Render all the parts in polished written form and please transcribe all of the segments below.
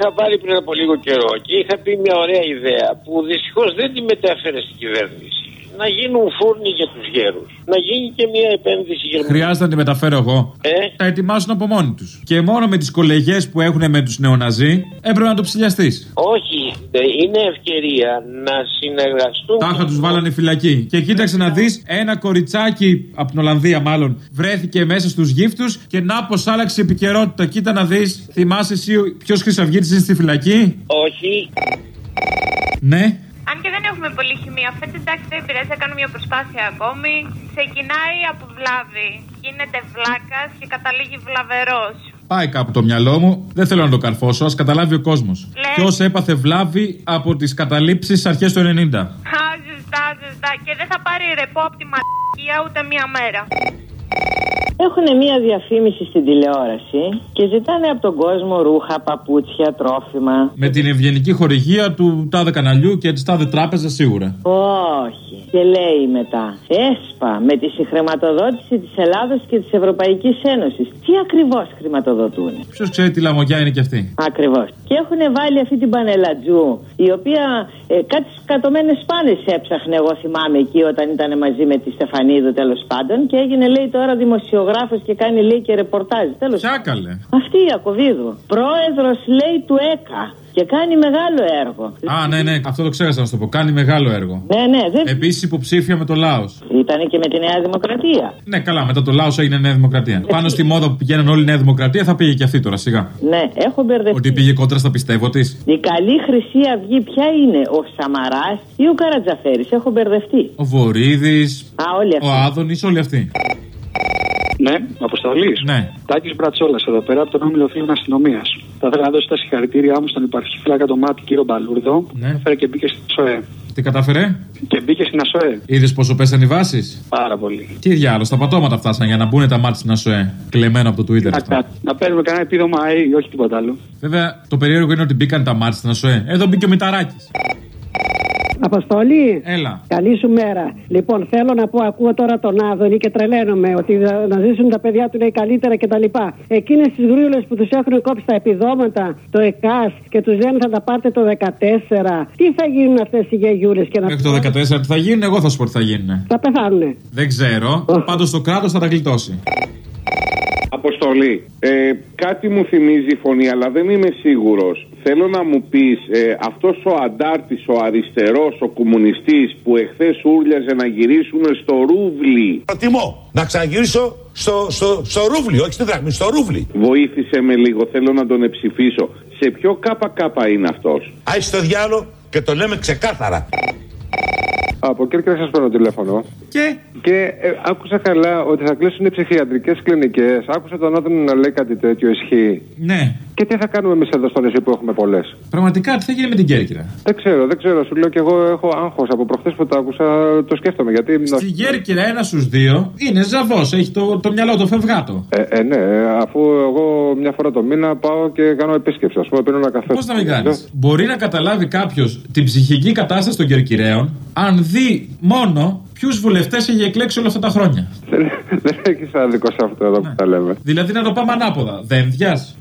είχα πάρει πριν από λίγο καιρό και είχα πει μια ωραία ιδέα που δυστυχώς δεν τη μετέφερε στην κυβέρνηση. Να γίνουν φούρνοι για τους γέρους. Να γίνει και μια επένδυση για. Χρειάζεται να τη μεταφέρω εγώ. Τα ετοιμάσουν από μόνοι τους. Και μόνο με τις κολεγιές που έχουν με τους νεοναζί έπρεπε να το ψηλιαστείς. Όχι, είναι ευκαιρία να συνεργαστούν. Τάχα τους βάλανε φυλακή. Και κοίταξε να δεις, ένα κοριτσάκι από την Ολλανδία μάλλον βρέθηκε μέσα στους γύφτους και να πως άλλαξε η επικαιρότητα. Κοίτα να δεις, θυμάσαι εσύ ποιος χρυσαυγίτης είναι στη φυλακή? Όχι. Ναι. Αν και δεν έχουμε πολύ χημεία, φέτος εντάξει δεν πειράζει, θα κάνουμε μια προσπάθεια ακόμη. Ξεκινάει από βλάβη, γίνεται βλάκας και καταλήγει βλαβερός. Πάει κάπου το μυαλό μου, δεν θέλω να το καρφώσω, ας καταλάβει ο κόσμος. Ποιος έπαθε βλάβη από τις καταλήψεις αρχές του 90. Ζωστά. Και δεν θα πάρει ρεπό από τη μαλακία ούτε μία μέρα. Έχουν μία διαφήμιση στην τηλεόραση και ζητάνε από τον κόσμο ρούχα, παπούτσια, τρόφιμα. Με την ευγενική χορηγία του τάδε καναλιού και της τάδε τράπεζας σίγουρα. Όχι. Και λέει μετά, ΕΣΠΑ με τη συγχρηματοδότηση της Ελλάδος και της Ευρωπαϊκής Ένωσης. Τι ακριβώς χρηματοδοτούν? Ποιος ξέρει τι λαμογιά είναι και αυτή. Ακριβώς. Και έχουν βάλει αυτή την Πανελατζού, η οποία κάτι σκατωμένες πάνες έψαχνε, εγώ θυμάμαι εκεί όταν ήταν μαζί με τη Στεφανίδου τέλος πάντων. Και έγινε λέει τώρα δημοσιογράφος και κάνει λέει και ρεπορτάζ. Ποια καλέ? Αυτή η Ιακωβίδου. Πρόεδρος λέει του ΕΚΑ. Και κάνει μεγάλο έργο. Ναι, αυτό το ξέχασα να σου το πω. Κάνει μεγάλο έργο. Ναι. Επίσης υποψήφια με το Λάος. Ήτανε και με τη Νέα Δημοκρατία. Ναι, καλά, μετά το Λάος έγινε Νέα Δημοκρατία. Πάνω στη μόδα που πηγαίνουν όλοι η Νέα Δημοκρατία θα πήγε και αυτή τώρα σιγά. Ναι, έχω μπερδευτεί. Ότι πήγε κόντρα στα πιστεύω της. Η καλή Χρυσή Αυγή ποια είναι, ο Σαμαράς ή ο Καρατζαφέρης? Έχω μπερδευτεί. Ο Βορίδης. Όλοι αυτοί. Ο Άδωνης, όλοι αυτοί. Ναι, Αποστολής. Ναι. Τάκης Μπρατσόλας εδώ πέρα από τον Όμιλο Φίλων Αστυνομίας. Θα ήθελα να δώσω τα συγχαρητήριά μου στον υπαρχήφυλακα το ΜΑΤ κύριο Μπαλούρδο. Ναι. Έφερε και μπήκε στην ΑΣΟΕ. Τι κατάφερε? Και μπήκε στην ΑΣΟΕ. Είδες πόσο πέσαν οι βάσεις? Πάρα πολύ. Τι διάλογο, στα πατώματα φτάσαν για να μπουν τα μάτια στην ΑΣΟΕ. Κλεμμένο από το Twitter. Να παίρνουμε κανένα επίδομα ή όχι τίποτα άλλο. Βέβαια, το περίεργο είναι ότι μπήκαν τα μάτια στην ΑΣΟΕ. Εδώ μπήκε ο Μηταράκης. Αποστολή. Έλα. Καλή σου μέρα. Λοιπόν, θέλω να πω, ακούω τώρα τον Άδωνη και τρελαίνομαι ότι να ζήσουν τα παιδιά του λέει καλύτερα κτλ. Εκείνες τις γρούλες που τους έχουν κόψει τα επιδόματα, το ΕΚΑΣ και τους λένε θα τα πάρετε το 14. Τι θα γίνουν αυτές οι γιαγιούλες και να. Μέχρι το 14 τι θα γίνουν, εγώ θα σου πω τι θα γίνουν. Θα πεθάνουνε. Δεν ξέρω. Πάντως το κράτος θα τα γλιτώσει. Αποστολή, κάτι μου θυμίζει η φωνή, αλλά δεν είμαι σίγουρος. Θέλω να μου πεις, αυτός ο αντάρτης, ο αριστερός, ο κομμουνιστής που εχθές ούρλιαζε να γυρίσουμε στο ρούβλι. Προτιμώ να ξαναγυρίσω στο ρούβλι, όχι στη δραχμή, στο ρούβλι. Βοήθησε με λίγο, θέλω να τον εψηφίσω. Σε ποιο ΚΚ είναι αυτός? Άι στο διάλο και το λέμε ξεκάθαρα. Από Κέρκυρα σας παίρνω τηλέφωνο. Και άκουσα καλά ότι θα κλείσουν οι ψυχιατρικές κλινικές. Άκουσα τον Άδωνη να λέει κάτι τέτοιο, ισχύει? Ναι. Και τι θα κάνουμε εμείς εδώ στο νησί που έχουμε πολλές? Πραγματικά τι θα γίνει με την Κέρκυρα? Δεν ξέρω. Σου λέω και εγώ έχω άγχος. Από προχθές που το άκουσα το σκέφτομαι. Γιατί στην Κέρκυρα ένας στους δύο είναι ζαβός. Έχει το μυαλό το φευγάτο. Ναι, αφού εγώ μια φορά το μήνα πάω και κάνω επίσκεψη. Ας πούμε, πίνω ένα καφέ. Πώς να μην κάνεις? Μπορεί να καταλάβει κάποιος την ψυχική κατάσταση των Κερκυραίων αν δει μόνο ποιους βουλευτές έχει εκλέξει όλα αυτά τα χρόνια. Δεν έχει άδικο σε αυτό εδώ που τα λέμε. Δηλαδή να το πάμε ανάποδα. Δένδιας.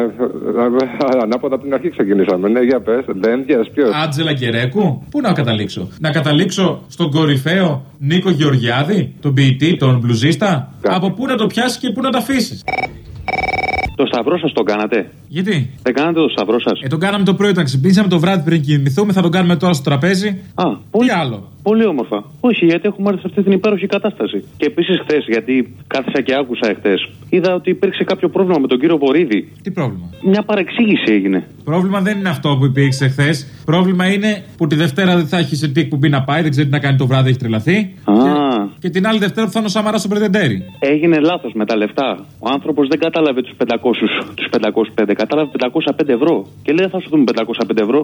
Ανάποδα από την αρχή ξεκινήσαμε. Ναι, για πες. Δένδιας, ποιος? Άντζελα Κερέκου. Πού να καταλήξω? Να καταλήξω στον κορυφαίο Νίκο Γεωργιάδη, τον ποιητή, τον μπλουζίστα? Από πού να το πιάσει και πού να το αφήσει? Το σταυρό σας τον κάνατε? Γιατί? Δεν κάνατε το σταυρό σας? Τον κάναμε το πρωί όταν ξυπνήσαμε, το βράδυ πριν κοιμηθούμε. Θα τον κάνουμε τώρα στο τραπέζι. Τι άλλο? Πολύ όμορφα. Όχι, γιατί έχουμε έρθει σε αυτή την υπέροχη κατάσταση. Και επίσης χθες, γιατί κάθισα και άκουσα εχθές, είδα ότι υπήρξε κάποιο πρόβλημα με τον κύριο Βορίδη. Τι πρόβλημα? Μια παρεξήγηση έγινε. Πρόβλημα δεν είναι αυτό που υπήρξε χθες. Πρόβλημα είναι που τη Δευτέρα δεν θα έχει σε τι εκπομπή να πάει, δεν ξέρει τι να κάνει το βράδυ, έχει τρελαθεί. Και την άλλη Δευτέρα που θα είναι ο Σαμαράς στο Πρετεντέρι. Έγινε λάθος με τα λεφτά. Ο άνθρωπος δεν κατάλαβε τους 505, κατάλαβε 505 ευρώ. Και λέει θα σου δούμε 505 ευρώ.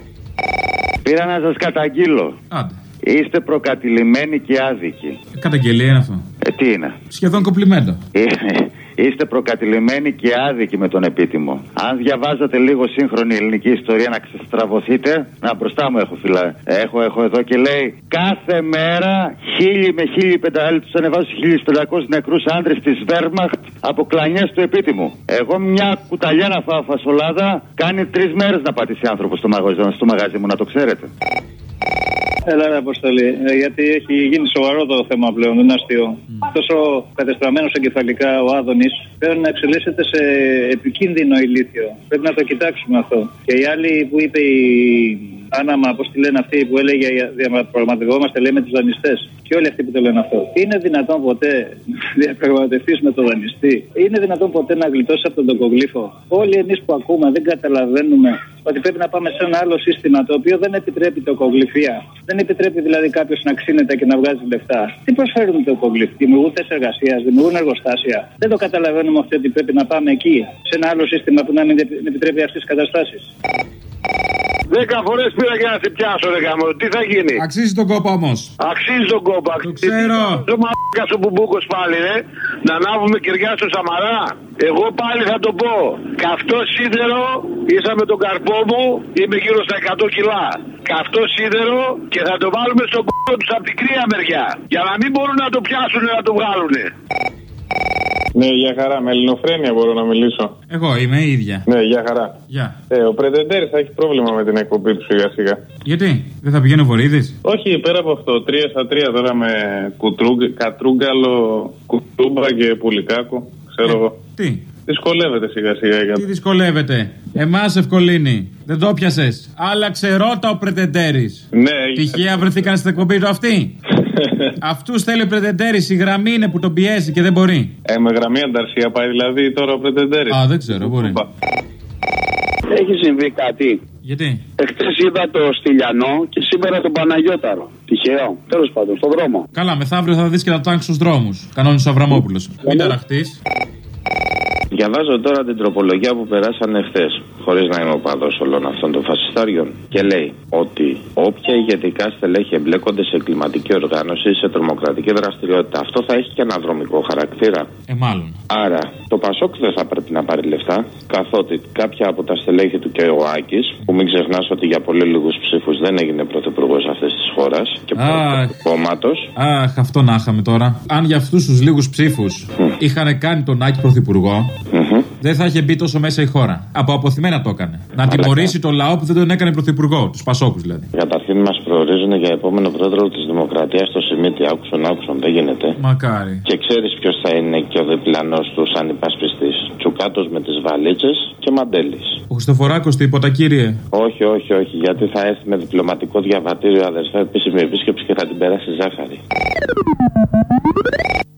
Πήρα να σας καταγγείλω. Άντε. Είστε προκατηλημένοι και άδικοι. Καταγγελία είναι αυτό? Τι είναι? Σχεδόν κομπλιμέντο. Είστε προκατηλημένοι και άδικοι με τον επίτιμο. Αν διαβάζατε λίγο σύγχρονη ελληνική ιστορία να ξεστραβωθείτε. Να, μπροστά μου έχω φυλά. Έχω εδώ και λέει κάθε μέρα 1.000 με 1.500 τους ανεβάζουν 1.500 νεκρούς άντρες της Βέρμαχτ από κλανιές του επίτιμου. Εγώ μια κουταλιά να φάω φασολάδα κάνει 3 μέρες να πατήσει άνθρωπο στο μαγαζί μου, να το ξέρετε. Έλα ρε Αποστολή, γιατί έχει γίνει σοβαρό το θέμα πλέον, δεν είναι αστείο. Τόσο κατεστραμμένος εγκεφαλικά ο Άδωνης πρέπει να εξελίσσεται σε επικίνδυνο ηλίθιο. Πρέπει να το κοιτάξουμε αυτό. Και η άλλη που είπε η Άναμα, πώς τη λένε αυτοί που έλεγε διαπραγματευόμαστε λέει με τους δανειστές. Και όλοι αυτοί που το λένε αυτό. Είναι δυνατόν ποτέ να διαπραγματευτείς με τον δανειστή? Είναι δυνατόν ποτέ να γλιτώσεις από τον τοκογλύφο? Όλοι εμείς που ακούμε δεν καταλαβαίνουμε ότι πρέπει να πάμε σε ένα άλλο σύστημα το οποίο δεν επιτρέπει τοκογλυφία. Δεν επιτρέπει δηλαδή κάποιος να ξύνεται και να βγάζει λεφτά. Τι προσφέρουν οι τοκογλύφοι? Δημιουργούν θέσεις εργασίας, δημιουργούν εργοστάσια. Δεν το καταλαβαίνουμε αυτό ότι πρέπει να πάμε εκεί, σε ένα άλλο σύστημα που να μην επιτρέπει αυτές τις καταστάσεις. 10 φορές πήρα για να σε πιάσω, ρε γάμο. Τι θα γίνει? Αξίζει τον κόπο όμως. Αξίζει τον κόπο. Το ξέρω. Το μαλάκα ο Μπουμπούκος πάλι, ρε. Να ανάβουμε κεριά στο Σαμαρά. Εγώ πάλι θα το πω. Καυτό σίδερο, ίσα με τον καρπό μου, είμαι γύρω στα 100 κιλά. Καυτό σίδερο και θα το βάλουμε στον κόπο τους από την κρύα μεριά. Για να μην μπορούν να το πιάσουν να το βγάλουνε. Ναι, για χαρά. Με ελληνοφρένεια μπορώ να μιλήσω. Εγώ είμαι η ίδια. Ναι, για χαρά. Γεια. Ο Πρετεντέρης θα έχει πρόβλημα με την εκπομπή του σιγά σιγά. Γιατί, δεν θα πηγαίνει ο Βορίδης? Όχι, πέρα από αυτό. 3-3 τώρα με Κατρούγκαλο, Κουτούμπα και Πουλικάκο. Ξέρω εγώ. Τι? Δυσκολεύεται σιγά σιγά. Τι δυσκολεύεται? Εμάς ευκολύνει. Δεν το πιασες. Άλλαξε ρότα ο Πρετεντέρης. Ναι. Τυχαία βρεθήκαν στην εκπομπή του αυτοί. Αυτούς θέλει ο Πρετεντέρης. Η γραμμή είναι που τον πιέζει και δεν μπορεί. Με γραμμή ανταρσία πάει δηλαδή τώρα ο Πρετεντέρης. Α, δεν ξέρω, μπορεί. Έχει συμβεί κάτι? Γιατί? Εχθές είδα το Στυλιανό και σήμερα τον Παναγιώταρο. Τυχαίο. Τέλος πάντων, στον δρόμο. Καλά, μεθαύριο θα δεις και τα τάγκ στους δρόμους. Κανόνισε ο Αβραμόπουλος. Μην ταραχτείς. Διαβάζω τώρα την τροπολογία που περάσανε χθες, χωρίς να είμαι οπαδός όλων αυτών των φασιστάριων, και λέει ότι όποια ηγετικά στελέχη εμπλέκονται σε κλιματική οργάνωση ή σε τρομοκρατική δραστηριότητα, αυτό θα έχει και ένα δρομικό χαρακτήρα. Μάλλον. Άρα το Πασόκ δεν θα πρέπει να πάρει λεφτά, καθότι κάποια από τα στελέχη του και ο Άκης, που μην ξεχνάς ότι για πολύ λίγους ψήφους δεν έγινε πρωθυπουργός αυτής της χώρας και του κόμματος. Αχ, αυτό να είχαμε τώρα. Αν για αυτούς τους λίγους ψήφους είχαν κάνει τον Άκη πρωθυπουργό, δεν θα είχε μπει τόσο μέσα η χώρα. Από αποθυμένα το έκανε. Να τιμωρήσει το λαό που δεν τον έκανε πρωθυπουργό, τους Πασόκους δηλαδή. Καταρχήν μας προορίζουν για επόμενο πρόεδρο της Δημοκρατίας στο Σιμίτι. Άκουσον, δεν γίνεται. Μακάρι. Και ξέρεις ποιος θα είναι και ο διπλανός του σαν υπασπιστής? Τσουκάτος με τις βαλίτσες και Μαντέλης. Ο Χριστοφοράκος τίποτα, κύριε? Όχι, γιατί θα έρθει με διπλωματικό διαβατήριο, αδερφέ, επίσημη επίσκεψη και θα την περάσει ζάχαρη.